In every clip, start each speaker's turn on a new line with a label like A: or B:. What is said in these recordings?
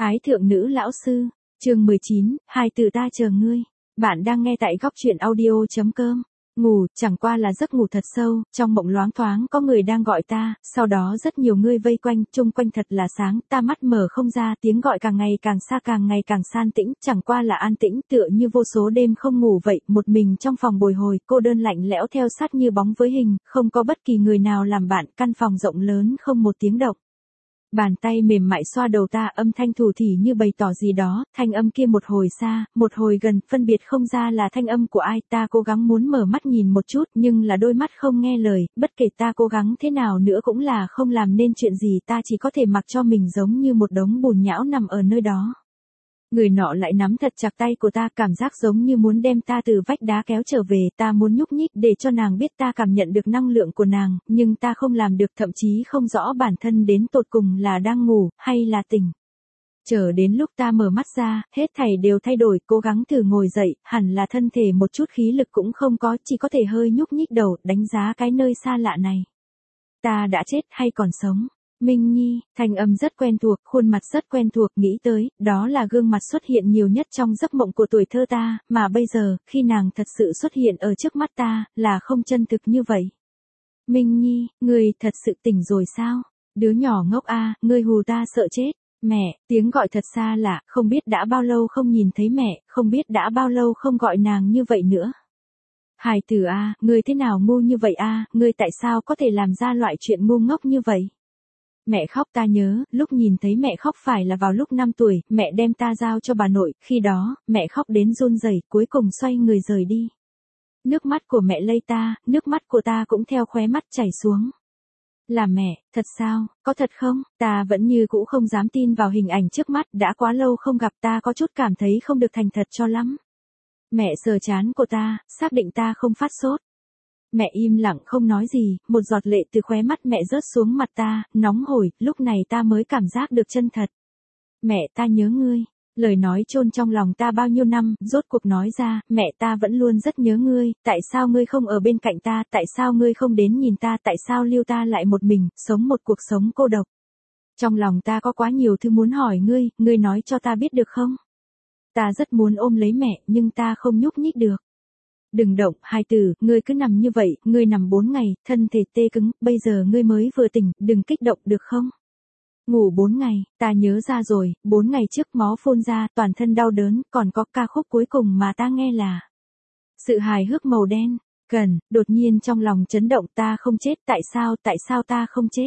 A: Ái thượng nữ lão sư, chương 19, hai từ ta chờ ngươi. Bạn đang nghe tại góc truyện audio.com. Ngủ, chẳng qua là giấc ngủ thật sâu, trong mộng loáng thoáng có người đang gọi ta, sau đó rất nhiều người vây quanh, chung quanh thật là sáng, ta mắt mở không ra, tiếng gọi càng ngày càng xa càng ngày càng san tĩnh, chẳng qua là an tĩnh tựa như vô số đêm không ngủ vậy, một mình trong phòng bồi hồi, cô đơn lạnh lẽo theo sát như bóng với hình, không có bất kỳ người nào làm bạn, căn phòng rộng lớn không một tiếng động. Bàn tay mềm mại xoa đầu ta, âm thanh thủ thỉ như bày tỏ gì đó, thanh âm kia một hồi xa, một hồi gần, phân biệt không ra là thanh âm của ai, ta cố gắng muốn mở mắt nhìn một chút, nhưng là đôi mắt không nghe lời, bất kể ta cố gắng thế nào nữa cũng là không làm nên chuyện gì, ta chỉ có thể mặc cho mình giống như một đống bùn nhão nằm ở nơi đó. Người nọ lại nắm thật chặt tay của ta, cảm giác giống như muốn đem ta từ vách đá kéo trở về, ta muốn nhúc nhích để cho nàng biết ta cảm nhận được năng lượng của nàng, nhưng ta không làm được, thậm chí không rõ bản thân đến tột cùng là đang ngủ, hay là tỉnh. Chờ đến lúc ta mở mắt ra, hết thảy đều thay đổi, cố gắng thử ngồi dậy, hẳn là thân thể một chút khí lực cũng không có, chỉ có thể hơi nhúc nhích đầu, đánh giá cái nơi xa lạ này. Ta đã chết hay còn sống? Minh Nhi, thanh âm rất quen thuộc, khuôn mặt rất quen thuộc, nghĩ tới, đó là gương mặt xuất hiện nhiều nhất trong giấc mộng của tuổi thơ ta, mà bây giờ, khi nàng thật sự xuất hiện ở trước mắt ta, là không chân thực như vậy. Minh Nhi, ngươi thật sự tỉnh rồi sao? Đứa nhỏ ngốc a, ngươi hù ta sợ chết. Mẹ, tiếng gọi thật xa lạ, không biết đã bao lâu không nhìn thấy mẹ, không biết đã bao lâu không gọi nàng như vậy nữa. Hài tử a, ngươi thế nào ngu như vậy a, ngươi tại sao có thể làm ra loại chuyện ngu ngốc như vậy? Mẹ khóc, ta nhớ, lúc nhìn thấy mẹ khóc phải là vào lúc 5 tuổi, mẹ đem ta giao cho bà nội, khi đó, mẹ khóc đến run rẩy, cuối cùng xoay người rời đi. Nước mắt của mẹ lây ta, nước mắt của ta cũng theo khóe mắt chảy xuống. Là mẹ, thật sao, có thật không? Ta vẫn như cũ không dám tin vào hình ảnh trước mắt, đã quá lâu không gặp, ta có chút cảm thấy không được thành thật cho lắm. Mẹ sờ trán của ta, xác định ta không phát sốt. Mẹ im lặng không nói gì, một giọt lệ từ khóe mắt mẹ rớt xuống mặt ta, nóng hổi, lúc này ta mới cảm giác được chân thật. Mẹ, ta nhớ ngươi. Lời nói chôn trong lòng ta bao nhiêu năm, rốt cuộc nói ra, mẹ, ta vẫn luôn rất nhớ ngươi, tại sao ngươi không ở bên cạnh ta, tại sao ngươi không đến nhìn ta, tại sao lưu ta lại một mình, sống một cuộc sống cô độc. Trong lòng ta có quá nhiều thứ muốn hỏi ngươi nói cho ta biết được không? Ta rất muốn ôm lấy mẹ, nhưng ta không nhúc nhích được. Đừng động, hài tử, ngươi cứ nằm như vậy, ngươi nằm 4 ngày, thân thể tê cứng, bây giờ ngươi mới vừa tỉnh, đừng kích động được không? Ngủ 4 ngày, ta nhớ ra rồi, 4 ngày trước máu phun ra, toàn thân đau đớn, còn có ca khúc cuối cùng mà ta nghe là sự hài hước màu đen. Cần, đột nhiên trong lòng chấn động, ta không chết, tại sao ta không chết?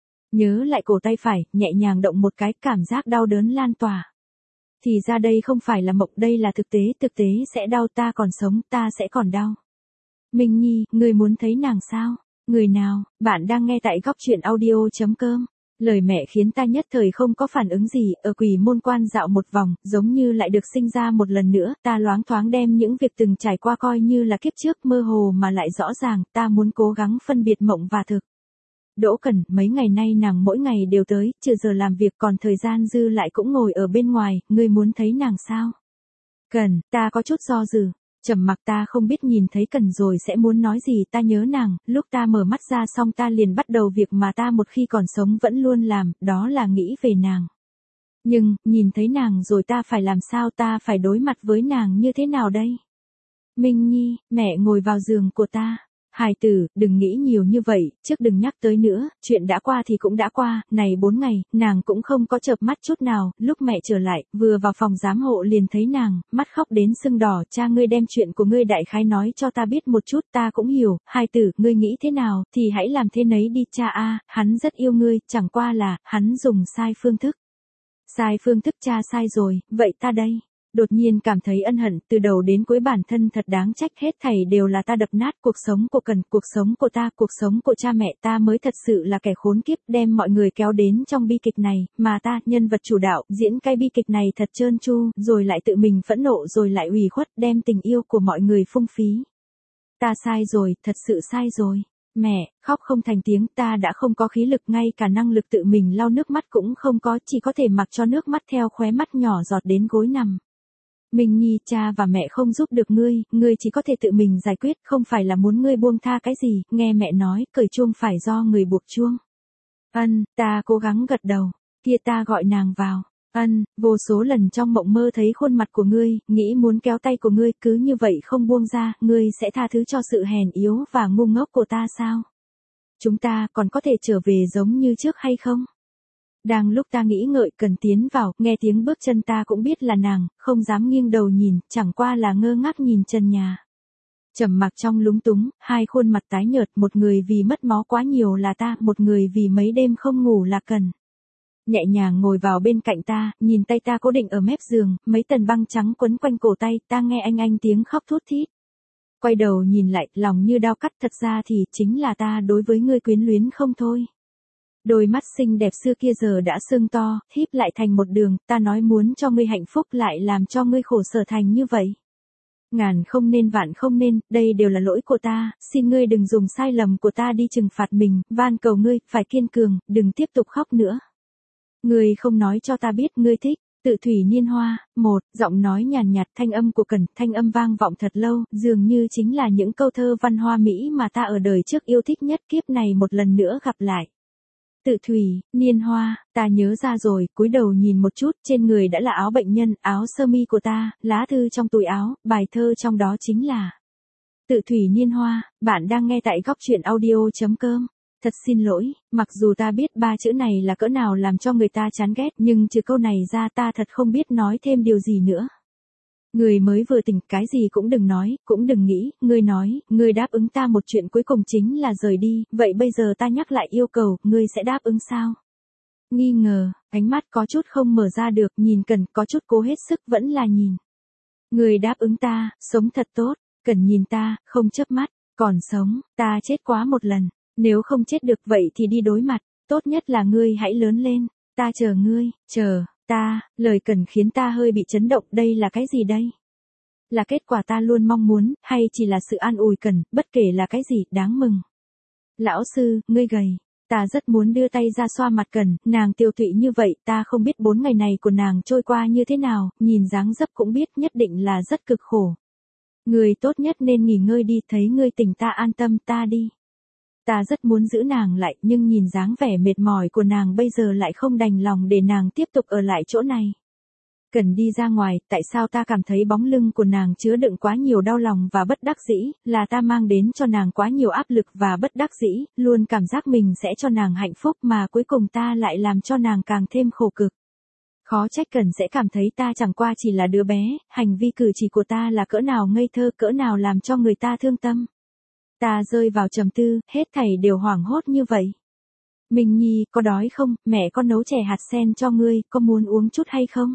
A: Nhớ lại cổ tay phải, nhẹ nhàng động một cái, cảm giác đau đớn lan tỏa. Thì ra đây không phải là mộng, đây là thực tế sẽ đau, ta còn sống, ta sẽ còn đau. Minh Nhi, ngươi muốn thấy nàng sao? Người nào? Bạn đang nghe tại góc truyện audio.com. Lời mẹ khiến ta nhất thời không có phản ứng gì, ở Quỷ Môn Quan dạo một vòng, giống như lại được sinh ra một lần nữa, ta loáng thoáng đem những việc từng trải qua coi như là kiếp trước, mơ hồ mà lại rõ ràng, ta muốn cố gắng phân biệt mộng và thực. Đỗ Cần, mấy ngày nay nàng mỗi ngày đều tới, trừ giờ làm việc còn thời gian dư lại cũng ngồi ở bên ngoài, ngươi muốn thấy nàng sao? Cần, ta có chút do dự, trầm mặc, ta không biết nhìn thấy Cần rồi sẽ muốn nói gì, ta nhớ nàng, lúc ta mở mắt ra xong ta liền bắt đầu việc mà ta một khi còn sống vẫn luôn làm, đó là nghĩ về nàng. Nhưng, nhìn thấy nàng rồi ta phải làm sao, ta phải đối mặt với nàng như thế nào đây? Minh Nhi, mẹ ngồi vào giường của ta. Hài tử, đừng nghĩ nhiều như vậy, trước đừng nhắc tới nữa, chuyện đã qua thì cũng đã qua, này 4 ngày, nàng cũng không có chợp mắt chút nào, lúc mẹ trở lại, vừa vào phòng giám hộ liền thấy nàng, mắt khóc đến sưng đỏ, cha ngươi đem chuyện của ngươi đại khái nói cho ta biết một chút, ta cũng hiểu, hài tử, ngươi nghĩ thế nào, thì hãy làm thế nấy đi cha a, hắn rất yêu ngươi, chẳng qua là, hắn dùng sai phương thức. Sai phương thức, cha sai rồi, vậy ta đây. Đột nhiên cảm thấy ân hận, từ đầu đến cuối bản thân thật đáng trách, hết thảy đều là ta đập nát cuộc sống của Cần, cuộc sống của ta, cuộc sống của cha mẹ, ta mới thật sự là kẻ khốn kiếp, đem mọi người kéo đến trong bi kịch này, mà ta, nhân vật chủ đạo, diễn cái bi kịch này thật trơn tru, rồi lại tự mình phẫn nộ rồi lại ủy khuất, đem tình yêu của mọi người phung phí. Ta sai rồi, thật sự sai rồi. Mẹ, khóc không thành tiếng, ta đã không có khí lực, ngay cả năng lực tự mình lau nước mắt cũng không có, chỉ có thể mặc cho nước mắt theo khóe mắt nhỏ giọt đến gối nằm. Minh Nhi, cha và mẹ không giúp được ngươi chỉ có thể tự mình giải quyết, không phải là muốn ngươi buông tha cái gì, nghe mẹ nói, cởi chuông phải do người buộc chuông. Ta cố gắng gật đầu, kia ta gọi nàng vào. Vô số lần trong mộng mơ thấy khuôn mặt của ngươi, nghĩ muốn kéo tay của ngươi, cứ như vậy không buông ra, ngươi sẽ tha thứ cho sự hèn yếu và ngu ngốc của ta sao? Chúng ta còn có thể trở về giống như trước hay không? Đang lúc ta nghĩ ngợi cần tiến vào, nghe tiếng bước chân ta cũng biết là nàng, không dám nghiêng đầu nhìn, chẳng qua là ngơ ngác nhìn trần nhà. Trầm mặc trong lúng túng, hai khuôn mặt tái nhợt, một người vì mất máu quá nhiều là ta, một người vì mấy đêm không ngủ là Cần. Nhẹ nhàng ngồi vào bên cạnh ta, nhìn tay ta cố định ở mép giường, mấy tầng băng trắng quấn quanh cổ tay, ta nghe anh tiếng khóc thút thít. Quay đầu nhìn lại, lòng như đao cắt, thật ra thì chính là ta đối với ngươi quyến luyến không thôi. Đôi mắt xinh đẹp xưa kia giờ đã sưng to, híp lại thành một đường, ta nói muốn cho ngươi hạnh phúc lại làm cho ngươi khổ sở thành như vậy. Ngàn không nên vạn không nên, đây đều là lỗi của ta, xin ngươi đừng dùng sai lầm của ta đi trừng phạt mình, van cầu ngươi, phải kiên cường, đừng tiếp tục khóc nữa. Ngươi không nói cho ta biết ngươi thích, Tự Thủy Niên Hoa, giọng nói nhàn nhạt, thanh âm của Cần, thanh âm vang vọng thật lâu, dường như chính là những câu thơ văn hoa Mỹ mà ta ở đời trước yêu thích nhất, kiếp này một lần nữa gặp lại. Tự Thủy, Niên Hoa, ta nhớ ra rồi, cúi đầu nhìn một chút, trên người đã là áo bệnh nhân, áo sơ mi của ta, lá thư trong túi áo, bài thơ trong đó chính là Tự Thủy Niên Hoa. Bạn đang nghe tại góc truyện audio.com. Thật xin lỗi, mặc dù ta biết ba chữ này là cỡ nào làm cho người ta chán ghét, nhưng trừ câu này ra ta thật không biết nói thêm điều gì nữa. Người mới vừa tỉnh, cái gì cũng đừng nói, cũng đừng nghĩ, ngươi nói, ngươi đáp ứng ta một chuyện cuối cùng chính là rời đi, vậy bây giờ ta nhắc lại yêu cầu, ngươi sẽ đáp ứng sao? Nghi ngờ, ánh mắt có chút không mở ra được, nhìn Cần, có chút cố hết sức vẫn là nhìn. Ngươi đáp ứng ta, sống thật tốt, Cần nhìn ta, không chớp mắt, còn sống, ta chết quá một lần, nếu không chết được vậy thì đi đối mặt, tốt nhất là ngươi hãy lớn lên, ta chờ ngươi, ta, lời Cần khiến ta hơi bị chấn động, đây là cái gì đây? Là kết quả ta luôn mong muốn, hay chỉ là sự an ủi Cần, bất kể là cái gì, đáng mừng. Lão sư, ngươi gầy, ta rất muốn đưa tay ra xoa mặt Cần, nàng tiêu tụy như vậy, ta không biết 4 ngày này của nàng trôi qua như thế nào, nhìn dáng dấp cũng biết nhất định là rất cực khổ. Ngươi tốt nhất nên nghỉ ngơi đi, thấy ngươi tỉnh ta an tâm, ta đi. Ta rất muốn giữ nàng lại, nhưng nhìn dáng vẻ mệt mỏi của nàng bây giờ lại không đành lòng để nàng tiếp tục ở lại chỗ này. Cần đi ra ngoài, tại sao ta cảm thấy bóng lưng của nàng chứa đựng quá nhiều đau lòng và bất đắc dĩ, là ta mang đến cho nàng quá nhiều áp lực và bất đắc dĩ, luôn cảm giác mình sẽ cho nàng hạnh phúc mà cuối cùng ta lại làm cho nàng càng thêm khổ cực. Khó trách Cần sẽ cảm thấy ta chẳng qua chỉ là đứa bé, hành vi cử chỉ của ta là cỡ nào ngây thơ, cỡ nào làm cho người ta thương tâm. Ta rơi vào trầm tư, hết thảy đều hoảng hốt như vậy. Minh Nhi, có đói không, mẹ con nấu chè hạt sen cho ngươi, có muốn uống chút hay không?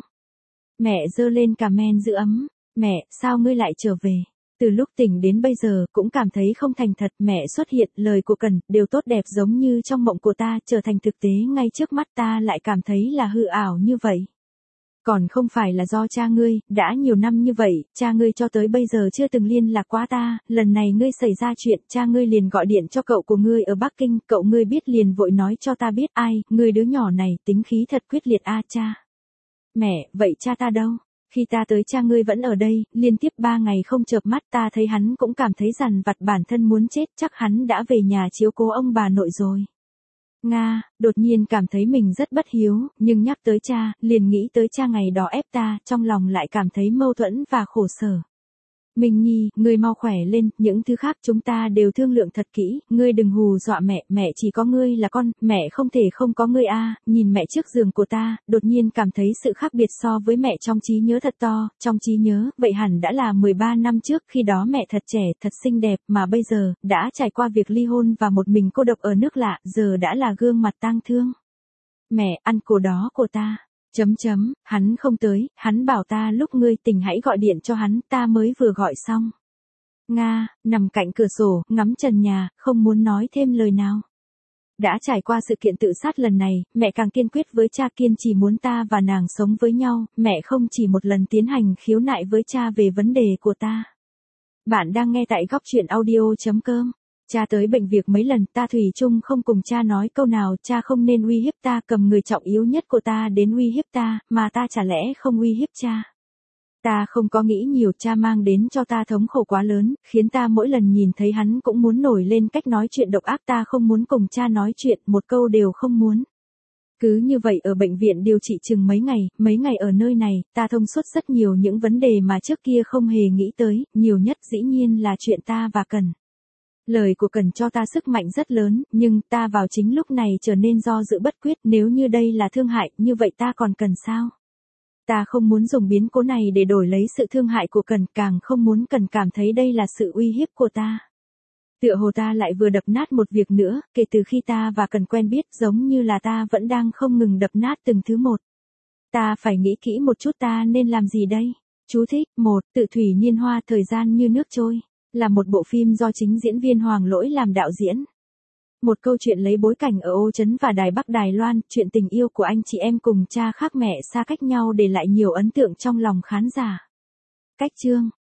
A: Mẹ giơ lên cà men giữ ấm. Mẹ, sao ngươi lại trở về? Từ lúc tỉnh đến bây giờ, cũng cảm thấy không thành thật, mẹ xuất hiện, lời của Cần, đều tốt đẹp giống như trong mộng của ta, trở thành thực tế ngay trước mắt ta lại cảm thấy là hư ảo như vậy. Còn không phải là do cha ngươi, đã nhiều năm như vậy, cha ngươi cho tới bây giờ chưa từng liên lạc qua ta, lần này ngươi xảy ra chuyện, cha ngươi liền gọi điện cho cậu của ngươi ở Bắc Kinh, cậu ngươi biết liền vội nói cho ta biết ai, ngươi đứa nhỏ này, tính khí thật quyết liệt a cha. Mẹ, vậy cha ta đâu? Khi ta tới cha ngươi vẫn ở đây, liên tiếp 3 ngày không chợp mắt ta thấy hắn cũng cảm thấy dằn vặt bản thân muốn chết, chắc hắn đã về nhà chiếu cố ông bà nội rồi. Nga, đột nhiên cảm thấy mình rất bất hiếu, nhưng nhắc tới cha, liền nghĩ tới cha ngày đó ép ta, trong lòng lại cảm thấy mâu thuẫn và khổ sở. Minh Nhi, ngươi mau khỏe lên, những thứ khác chúng ta đều thương lượng thật kỹ, ngươi đừng hù dọa mẹ, mẹ chỉ có ngươi là con, mẹ không thể không có ngươi a. Nhìn mẹ trước giường của ta, đột nhiên cảm thấy sự khác biệt so với mẹ trong trí nhớ thật to, trong trí nhớ, vậy hẳn đã là 13 năm trước, khi đó mẹ thật trẻ, thật xinh đẹp, mà bây giờ, đã trải qua việc ly hôn và một mình cô độc ở nước lạ, giờ đã là gương mặt tang thương. Mẹ, ăn cổ đó của ta. Hắn không tới, hắn bảo ta lúc ngươi tỉnh hãy gọi điện cho hắn, ta mới vừa gọi xong. Nga, nằm cạnh cửa sổ, ngắm trần nhà, không muốn nói thêm lời nào. Đã trải qua sự kiện tự sát lần này, mẹ càng kiên quyết với cha, kiên trì muốn ta và nàng sống với nhau, mẹ không chỉ một lần tiến hành khiếu nại với cha về vấn đề của ta. Bạn đang nghe tại góc truyện audio.com. Cha tới bệnh viện mấy lần, ta thủy chung không cùng cha nói câu nào, cha không nên uy hiếp ta, cầm người trọng yếu nhất của ta đến uy hiếp ta, mà ta chả lẽ không uy hiếp cha. Ta không có nghĩ nhiều, cha mang đến cho ta thống khổ quá lớn, khiến ta mỗi lần nhìn thấy hắn cũng muốn nổi lên cách nói chuyện độc ác, ta không muốn cùng cha nói chuyện, một câu đều không muốn. Cứ như vậy ở bệnh viện điều trị chừng mấy ngày ở nơi này, ta thông suốt rất nhiều những vấn đề mà trước kia không hề nghĩ tới, nhiều nhất dĩ nhiên là chuyện ta và Cần. Lời của Cần cho ta sức mạnh rất lớn, nhưng ta vào chính lúc này trở nên do dự bất quyết, nếu như đây là thương hại, như vậy ta còn cần sao? Ta không muốn dùng biến cố này để đổi lấy sự thương hại của Cần, càng không muốn Cần cảm thấy đây là sự uy hiếp của ta. Tựa hồ ta lại vừa đập nát một việc nữa, kể từ khi ta và Cần quen biết giống như là ta vẫn đang không ngừng đập nát từng thứ một. Ta phải nghĩ kỹ một chút ta nên làm gì đây? Chú thích, 1. Tự thủy niên hoa thời gian như nước trôi. Là một bộ phim do chính diễn viên Hoàng Lỗi làm đạo diễn. Một câu chuyện lấy bối cảnh ở Ô Trấn và Đài Bắc Đài Loan, chuyện tình yêu của anh chị em cùng cha khác mẹ xa cách nhau để lại nhiều ấn tượng trong lòng khán giả. Cách chương